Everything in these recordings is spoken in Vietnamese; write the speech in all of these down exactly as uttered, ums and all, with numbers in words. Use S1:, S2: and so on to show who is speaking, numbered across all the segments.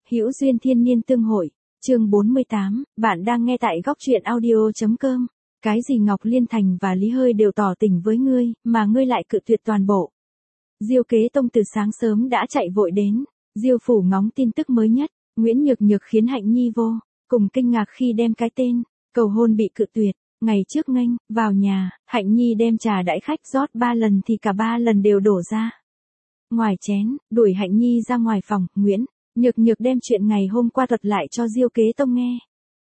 S1: Hữu duyên thiên niên tương hội, chương bốn mươi tám, bạn đang nghe tại góc truyện audio.com. Cái gì Ngọc Liên Thành và Lý Hơi đều tỏ tình với ngươi, mà ngươi lại cự tuyệt toàn bộ. Diêu Kế Tông từ sáng sớm đã chạy vội đến, Diêu phủ ngóng tin tức mới nhất, Nguyễn Nhược Nhược khiến Hạnh Nhi vô cùng kinh ngạc khi đem cái tên cầu hôn bị cự tuyệt. Ngày trước nghênh vào nhà, Hạnh Nhi đem trà đãi khách rót ba lần thì cả ba lần đều đổ ra ngoài chén, đuổi Hạnh Nhi ra ngoài phòng. Nguyễn Nhược Nhược đem chuyện ngày hôm qua thuật lại cho Diêu Kế Tông nghe.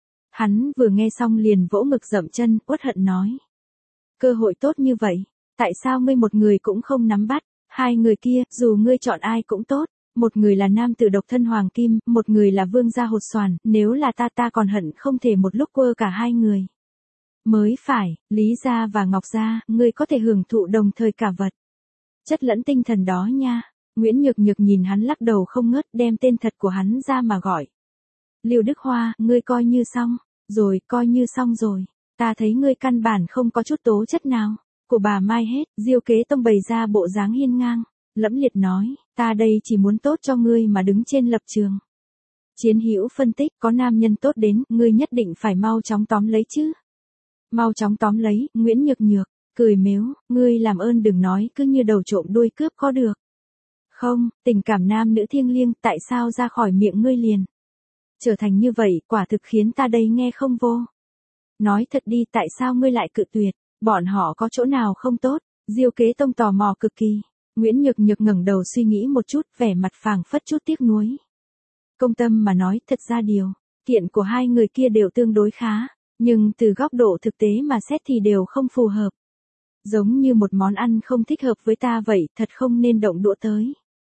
S1: Hắn vừa nghe xong liền vỗ ngực dậm chân, uất hận nói: cơ hội tốt như vậy, tại sao ngươi một người cũng không nắm bắt? Hai người kia, dù ngươi chọn ai cũng tốt, một người là nam tử độc thân hoàng kim, một người là vương gia hột xoàn, nếu là ta ta còn hận không thể một lúc quơ cả hai người. Mới phải, Lý gia và Ngọc gia, ngươi có thể hưởng thụ đồng thời cả vật chất lẫn tinh thần đó nha. Nguyễn Nhược Nhược nhìn hắn lắc đầu không ngớt, đem tên thật của hắn ra mà gọi. Lưu Đức Hoa, ngươi coi như xong rồi, coi như xong rồi. Ta thấy ngươi căn bản không có chút tố chất nào của bà Mai hết. Diêu Kế Tông bày ra bộ dáng hiên ngang, lẫm liệt nói, ta đây chỉ muốn tốt cho ngươi mà đứng trên lập trường chiến hữu phân tích, có nam nhân tốt đến, ngươi nhất định phải mau chóng tóm lấy chứ. Mau chóng tóm lấy. Nguyễn Nhược Nhược cười mếu, ngươi làm ơn đừng nói cứ như đầu trộm đuôi cướp có được không? Tình cảm nam nữ thiêng liêng, tại sao ra khỏi miệng ngươi liền trở thành như vậy, quả thực khiến ta đây nghe không vô. Nói thật đi, tại sao ngươi lại cự tuyệt? Bọn họ có chỗ nào không tốt? Diêu Kế Tông tò mò cực kỳ. Nguyễn Nhược Nhược ngẩng đầu suy nghĩ một chút, vẻ mặt phảng phất chút tiếc nuối. Công tâm mà nói, thật ra điều kiện của hai người kia đều tương đối khá, nhưng từ góc độ thực tế mà xét thì đều không phù hợp. Giống như một món ăn không thích hợp với ta vậy, thật không nên động đũa tới.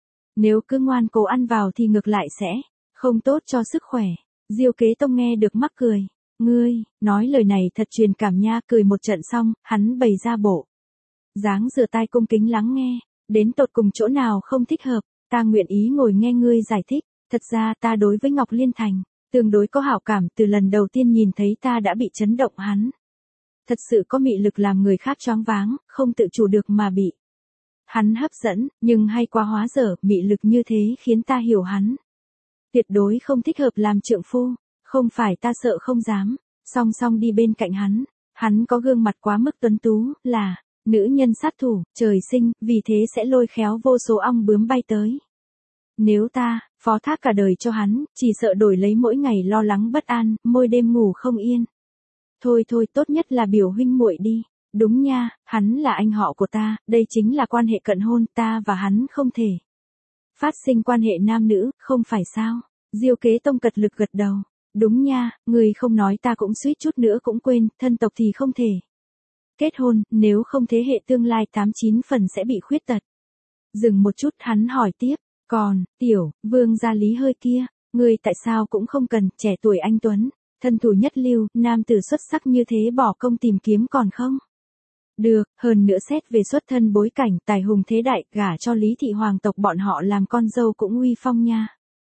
S1: Nếu cứ ngoan cố ăn vào thì ngược lại sẽ không tốt cho sức khỏe. Diêu Kế Tông nghe được mắc cười. Ngươi, nói lời này thật truyền cảm nha. Cười một trận xong, hắn bày ra bộ dáng rửa tai cung kính lắng nghe. Đến tột cùng chỗ nào không thích hợp, ta nguyện ý ngồi nghe ngươi giải thích. Thật ra ta đối với Ngọc Liên Thành tương đối có hảo cảm, từ lần đầu tiên nhìn thấy ta đã bị chấn động hắn. Thật sự có mị lực làm người khác choáng váng, không tự chủ được mà bị hắn hấp dẫn, nhưng hay quá hóa dở, mị lực như thế khiến ta hiểu hắn tuyệt đối không thích hợp làm trượng phu. Không phải ta sợ không dám song song đi bên cạnh hắn, hắn có gương mặt quá mức tuấn tú, là nữ nhân sát thủ, trời sinh, vì thế sẽ lôi khéo vô số ong bướm bay tới. Nếu ta phó thác cả đời cho hắn, chỉ sợ đổi lấy mỗi ngày lo lắng bất an, môi đêm ngủ không yên. Thôi thôi, tốt nhất là biểu huynh muội đi. Đúng nha, hắn là anh họ của ta, đây chính là quan hệ cận hôn, ta và hắn không thể phát sinh quan hệ nam nữ, không phải sao? Diêu Kế Tông cật lực gật đầu. Đúng nha, người không nói ta cũng suýt chút nữa cũng quên, thân tộc thì không thể kết hôn, nếu không thế hệ tương lai tám chín phần sẽ bị khuyết tật. Dừng một chút, hắn hỏi tiếp, còn, tiểu, vương gia Lý Hơi kia, người tại sao cũng không cần, trẻ tuổi anh tuấn, thân thủ nhất lưu, nam tử xuất sắc như thế bỏ công tìm kiếm còn không được, hơn nữa xét về xuất thân bối cảnh, tài hùng thế đại, gả cho Lý thị hoàng tộc bọn họ làm con dâu cũng uy phong nha.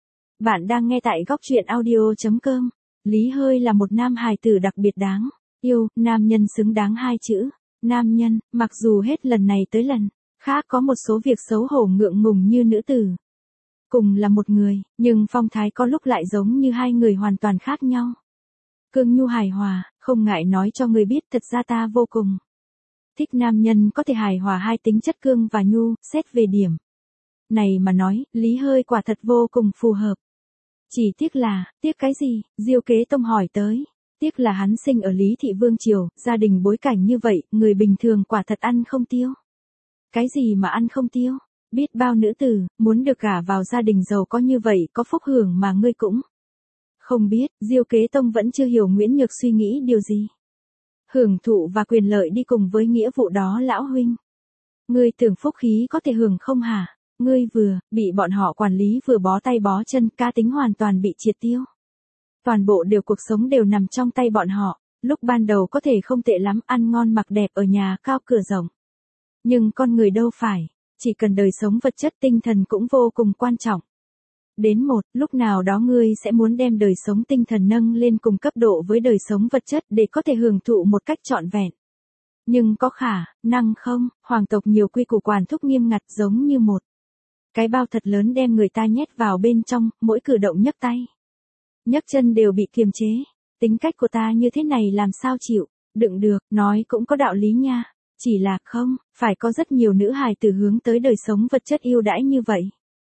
S1: Bạn đang nghe tại góc truyện audio.com. Lý Hơi là một nam hài tử đặc biệt đáng yêu, nam nhân xứng đáng hai chữ. Nam nhân, mặc dù hết lần này tới lần khác có một số việc xấu hổ ngượng ngùng như nữ tử. Cùng là một người, nhưng phong thái có lúc lại giống như hai người hoàn toàn khác nhau. Cương nhu hài hòa, không ngại nói cho người biết, thật ra ta vô cùng thích nam nhân có thể hài hòa hai tính chất cương và nhu. Xét về điểm này mà nói, Lý Hơi quả thật vô cùng phù hợp. Chỉ tiếc là, tiếc cái gì? Diêu Kế Tông hỏi tới. Tiếc là hắn sinh ở Lý thị vương triều, gia đình bối cảnh như vậy, người bình thường quả thật ăn không tiêu. Cái gì mà ăn không tiêu? Biết bao nữ tử muốn được gả vào gia đình giàu có như vậy, có phúc hưởng mà ngươi cũng không biết. Diêu Kế Tông vẫn chưa hiểu Nguyễn Nhược suy nghĩ điều gì. Hưởng thụ và quyền lợi đi cùng với nghĩa vụ đó lão huynh. Ngươi tưởng phúc khí có thể hưởng không hả? Ngươi vừa bị bọn họ quản lý vừa bó tay bó chân, cá tính hoàn toàn bị triệt tiêu. Toàn bộ đều cuộc sống đều nằm trong tay bọn họ. Lúc ban đầu có thể không tệ lắm, ăn ngon mặc đẹp ở nhà cao cửa rộng. Nhưng con người đâu phải, chỉ cần đời sống vật chất, tinh thần cũng vô cùng quan trọng. Đến một lúc nào đó ngươi sẽ muốn đem đời sống tinh thần nâng lên cùng cấp độ với đời sống vật chất để có thể hưởng thụ một cách trọn vẹn. Nhưng có khả năng không? Hoàng tộc nhiều quy củ quản thúc nghiêm ngặt, giống như một Cái bao thật lớn đem người ta nhét vào bên trong, mỗi cử động nhấc tay, nhấc chân đều bị kiềm chế. Tính cách của ta như thế này làm sao chịu, đựng được, nói cũng có đạo lý nha. Chỉ là không, phải có rất nhiều nữ hài tử hướng tới đời sống vật chất yêu đãi như vậy.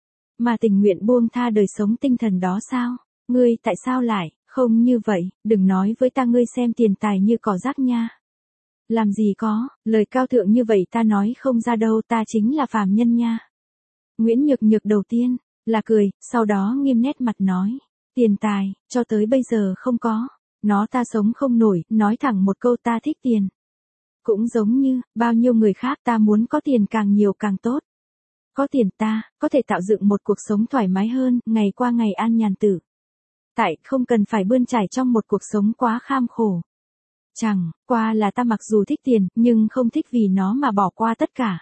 S1: Mà tình nguyện buông tha đời sống tinh thần đó sao? Ngươi tại sao lại, không như vậy, đừng nói với ta ngươi xem tiền tài như cỏ rác nha. Làm gì có, lời cao thượng như vậy ta nói không ra đâu, ta chính là phàm nhân nha. Nguyễn Nhược Nhược đầu tiên, là cười, sau đó nghiêm nét mặt nói. Tiền tài, cho tới bây giờ không có. Nó ta sống không nổi, nói thẳng một câu ta thích tiền. Cũng giống như, bao nhiêu người khác ta muốn có tiền càng nhiều càng tốt. Có tiền ta, có thể tạo dựng một cuộc sống thoải mái hơn, ngày qua ngày an nhàn tử. Tại không cần phải bươn trải trong một cuộc sống quá kham khổ. Chẳng, qua là ta mặc dù thích tiền, nhưng không thích vì nó mà bỏ qua tất cả.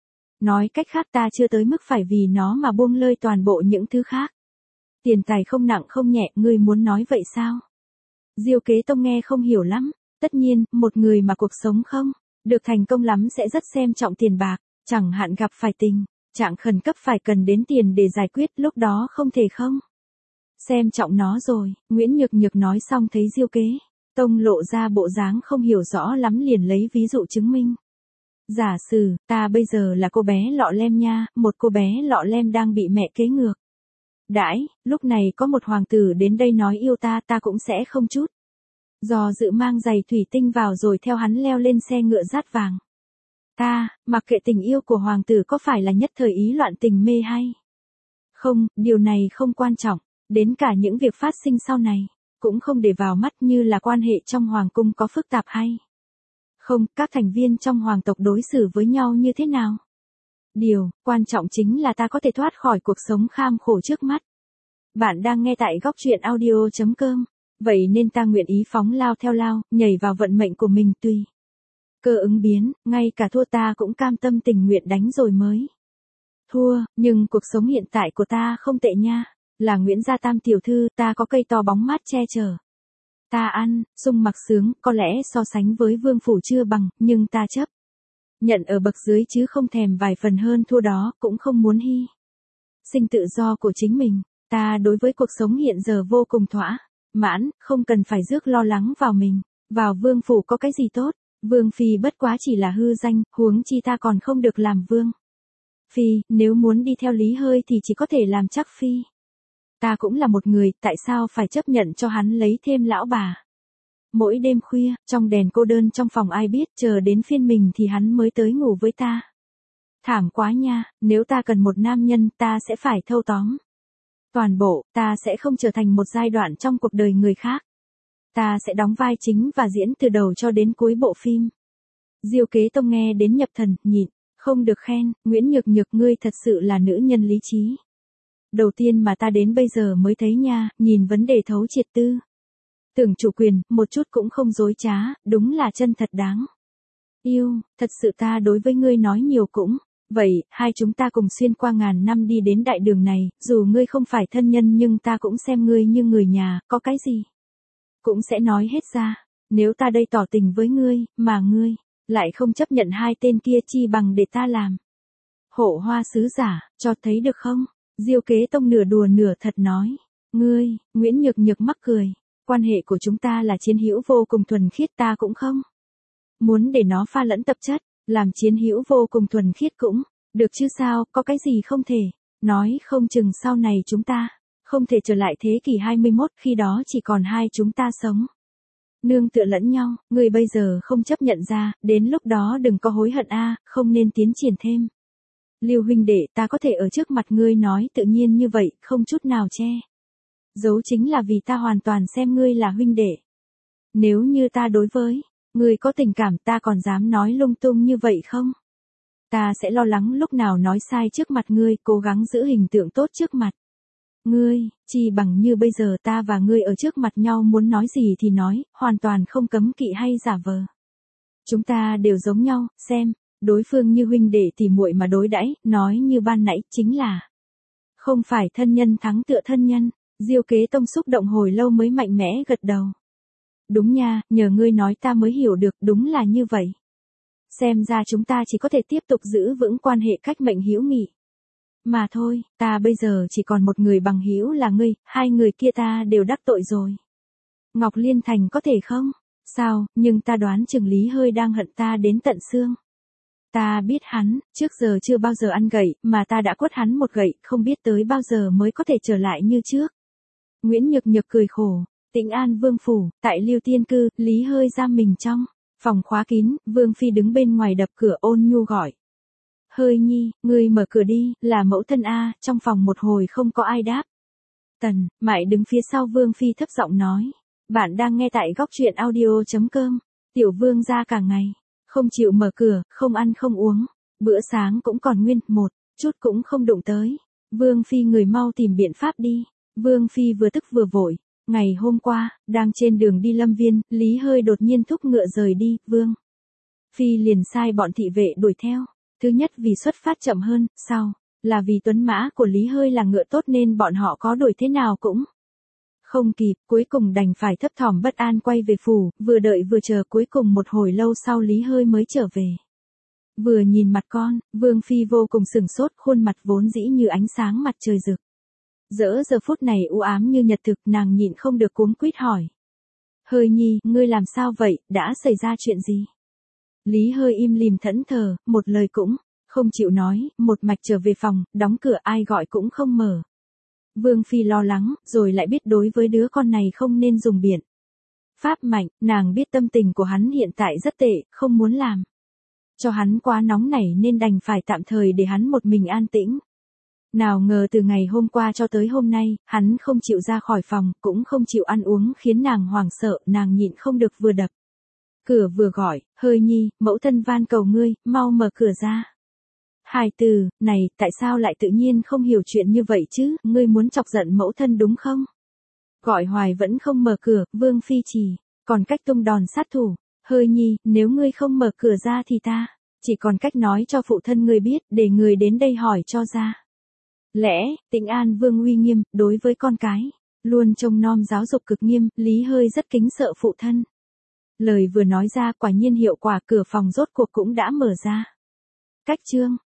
S1: Nói cách khác ta chưa tới mức phải vì nó mà buông lơi toàn bộ những thứ khác. Tiền tài không nặng không nhẹ, ngươi muốn nói vậy sao? Diêu Kế Tông nghe không hiểu lắm. Tất nhiên, một người mà cuộc sống không được thành công lắm sẽ rất xem trọng tiền bạc, chẳng hạn gặp phải tình trạng khẩn cấp phải cần đến tiền để giải quyết, lúc đó không thể không xem trọng nó rồi. Nguyễn Nhược Nhược nói xong thấy Diêu Kế Tông lộ ra bộ dáng không hiểu rõ lắm liền lấy ví dụ chứng minh. Giả sử, ta bây giờ là cô bé lọ lem nha, một cô bé lọ lem đang bị mẹ kế ngược đãi, lúc này có một hoàng tử đến đây nói yêu ta, ta cũng sẽ không chút do dự mang giày thủy tinh vào rồi theo hắn leo lên xe ngựa dát vàng. Ta, mặc kệ tình yêu của hoàng tử có phải là nhất thời ý loạn tình mê hay không, điều này không quan trọng, đến cả những việc phát sinh sau này, cũng không để vào mắt, như là quan hệ trong hoàng cung có phức tạp hay không, các thành viên trong hoàng tộc đối xử với nhau như thế nào. Điều quan trọng chính là ta có thể thoát khỏi cuộc sống kham khổ trước mắt. Bạn đang nghe tại góc truyện audio chấm com. Vậy nên ta nguyện ý phóng lao theo lao, nhảy vào vận mệnh của mình tùy cơ ứng biến, ngay cả thua ta cũng cam tâm tình nguyện đánh rồi mới thua, nhưng cuộc sống hiện tại của ta không tệ nha. Là Nguyễn Gia Tam tiểu thư, ta có cây to bóng mát che chở. Ta ăn, sung mặc sướng, có lẽ so sánh với vương phủ chưa bằng, nhưng ta chấp nhận ở bậc dưới chứ không thèm vài phần hơn thua đó, cũng không muốn hy sinh tự do của chính mình. Ta đối với cuộc sống hiện giờ vô cùng thỏa mãn, không cần phải rước lo lắng vào mình. Vào vương phủ có cái gì tốt, vương phi bất quá chỉ là hư danh, huống chi ta còn không được làm vương phi, nếu muốn đi theo Lý Hơi thì chỉ có thể làm chắc phi. Ta cũng là một người, tại sao phải chấp nhận cho hắn lấy thêm lão bà. Mỗi đêm khuya, trong đèn cô đơn trong phòng ai biết, chờ đến phiên mình thì hắn mới tới ngủ với ta. Thảm quá nha, nếu ta cần một nam nhân, ta sẽ phải thâu tóm toàn bộ, ta sẽ không trở thành một giai đoạn trong cuộc đời người khác. Ta sẽ đóng vai chính và diễn từ đầu cho đến cuối bộ phim. Diêu Kế Tông nghe đến nhập thần, nhịn không được khen, Nguyễn Nhược Nhược ngươi thật sự là nữ nhân lý trí. Đầu tiên mà ta đến bây giờ mới thấy nha, nhìn vấn đề thấu triệt tư tưởng chủ quyền, một chút cũng không dối trá, đúng là chân thật đáng yêu. Thật sự ta đối với ngươi nói nhiều cũng vậy, hai chúng ta cùng xuyên qua ngàn năm đi đến đại đường này, dù ngươi không phải thân nhân nhưng ta cũng xem ngươi như người nhà, có cái gì cũng sẽ nói hết ra. Nếu ta đây tỏ tình với ngươi, mà ngươi lại không chấp nhận hai tên kia, chi bằng để ta làm hộ hoa sứ giả, cho thấy được không? Diêu Kế Tông nửa đùa nửa thật nói. Ngươi, Nguyễn Nhược Nhược mắc cười. Quan hệ của chúng ta là chiến hữu vô cùng thuần khiết, ta cũng không muốn để nó pha lẫn tập chất. Làm chiến hữu vô cùng thuần khiết cũng được chứ sao, có cái gì không thể. Nói không chừng sau này chúng ta không thể trở lại thế kỷ hai mươi mốt, khi đó chỉ còn hai chúng ta sống nương tựa lẫn nhau. Ngươi bây giờ không chấp nhận ra, đến lúc đó đừng có hối hận a, không nên tiến triển thêm. Lưu huynh đệ, ta có thể ở trước mặt ngươi nói tự nhiên như vậy, không chút nào che giấu, chính là vì ta hoàn toàn xem ngươi là huynh đệ. Nếu như ta đối với ngươi có tình cảm, ta còn dám nói lung tung như vậy không? Ta sẽ lo lắng lúc nào nói sai trước mặt ngươi, cố gắng giữ hình tượng tốt trước mặt ngươi, chi bằng như bây giờ ta và ngươi ở trước mặt nhau, muốn nói gì thì nói, hoàn toàn không cấm kỵ hay giả vờ. Chúng ta đều giống nhau, xem đối phương như huynh đệ tỉ muội mà đối đãi, nói như ban nãy, chính là không phải thân nhân thắng tựa thân nhân. Diêu Kế Tông xúc động hồi lâu mới mạnh mẽ gật đầu. Đúng nha, nhờ ngươi nói ta mới hiểu được, đúng là như vậy. Xem ra chúng ta chỉ có thể tiếp tục giữ vững quan hệ cách mệnh hữu nghị. Mà thôi, ta bây giờ chỉ còn một người bằng hữu là ngươi, hai người kia ta đều đắc tội rồi. Ngọc Liên Thành có thể không? Sao, nhưng ta đoán chừng Lý Hơi đang hận ta đến tận xương. Ta biết hắn, trước giờ chưa bao giờ ăn gậy, mà ta đã quất hắn một gậy, không biết tới bao giờ mới có thể trở lại như trước. Nguyễn Nhược Nhược cười khổ, Tĩnh An Vương phủ, tại Lưu Tiên cư, Lý Hơi giam mình trong phòng khóa kín, Vương phi đứng bên ngoài đập cửa ôn nhu gọi. Hơi nhi, ngươi mở cửa đi, là mẫu thân a, trong phòng một hồi không có ai đáp. Tần, Mại đứng phía sau Vương phi thấp giọng nói, bạn đang nghe tại góc truyện audio chấm com. Tiểu Vương ra cả ngày, không chịu mở cửa, không ăn không uống, bữa sáng cũng còn nguyên, một chút cũng không đụng tới. Vương phi người mau tìm biện pháp đi. Vương phi vừa tức vừa vội. Ngày hôm qua, đang trên đường đi Lâm Viên, Lý Hơi đột nhiên thúc ngựa rời đi, Vương phi liền sai bọn thị vệ đuổi theo. Thứ nhất vì xuất phát chậm hơn, sau là vì tuấn mã của Lý Hơi là ngựa tốt nên bọn họ có đuổi thế nào cũng không kịp, cuối cùng đành phải thấp thỏm bất an quay về phủ, vừa đợi vừa chờ, cuối cùng một hồi lâu sau Lý Hơi mới trở về. Vừa nhìn mặt con, Vương phi vô cùng sửng sốt, khuôn mặt vốn dĩ như ánh sáng mặt trời rực rỡ giờ phút này u ám như nhật thực, nàng nhịn không được cuống quýt hỏi. Hơi nhi, ngươi làm sao vậy, đã xảy ra chuyện gì? Lý Hơi im lìm thẫn thờ, một lời cũng không chịu nói, một mạch trở về phòng, đóng cửa, ai gọi cũng không mở. Vương phi lo lắng, rồi lại biết đối với đứa con này không nên dùng biện pháp mạnh, nàng biết tâm tình của hắn hiện tại rất tệ, không muốn làm cho hắn quá nóng nảy nên đành phải tạm thời để hắn một mình an tĩnh. Nào ngờ từ ngày hôm qua cho tới hôm nay, hắn không chịu ra khỏi phòng, cũng không chịu ăn uống, khiến nàng hoảng sợ, nàng nhịn không được vừa đập cửa vừa gọi, Hơi nhi, mẫu thân van cầu ngươi, mau mở cửa ra. Hài từ, này, tại sao lại tự nhiên không hiểu chuyện như vậy chứ, ngươi muốn chọc giận mẫu thân đúng không? Gọi hoài vẫn không mở cửa, Vương phi chỉ còn cách tung đòn sát thủ. Hơi nhi, nếu ngươi không mở cửa ra thì ta chỉ còn cách nói cho phụ thân ngươi biết, để người đến đây hỏi cho ra lẽ. Tĩnh An Vương uy nghiêm, đối với con cái luôn trông nom giáo dục cực nghiêm, Lý Hơi rất kính sợ phụ thân. Lời vừa nói ra quả nhiên hiệu quả, cửa phòng rốt cuộc cũng đã mở ra. Cách chương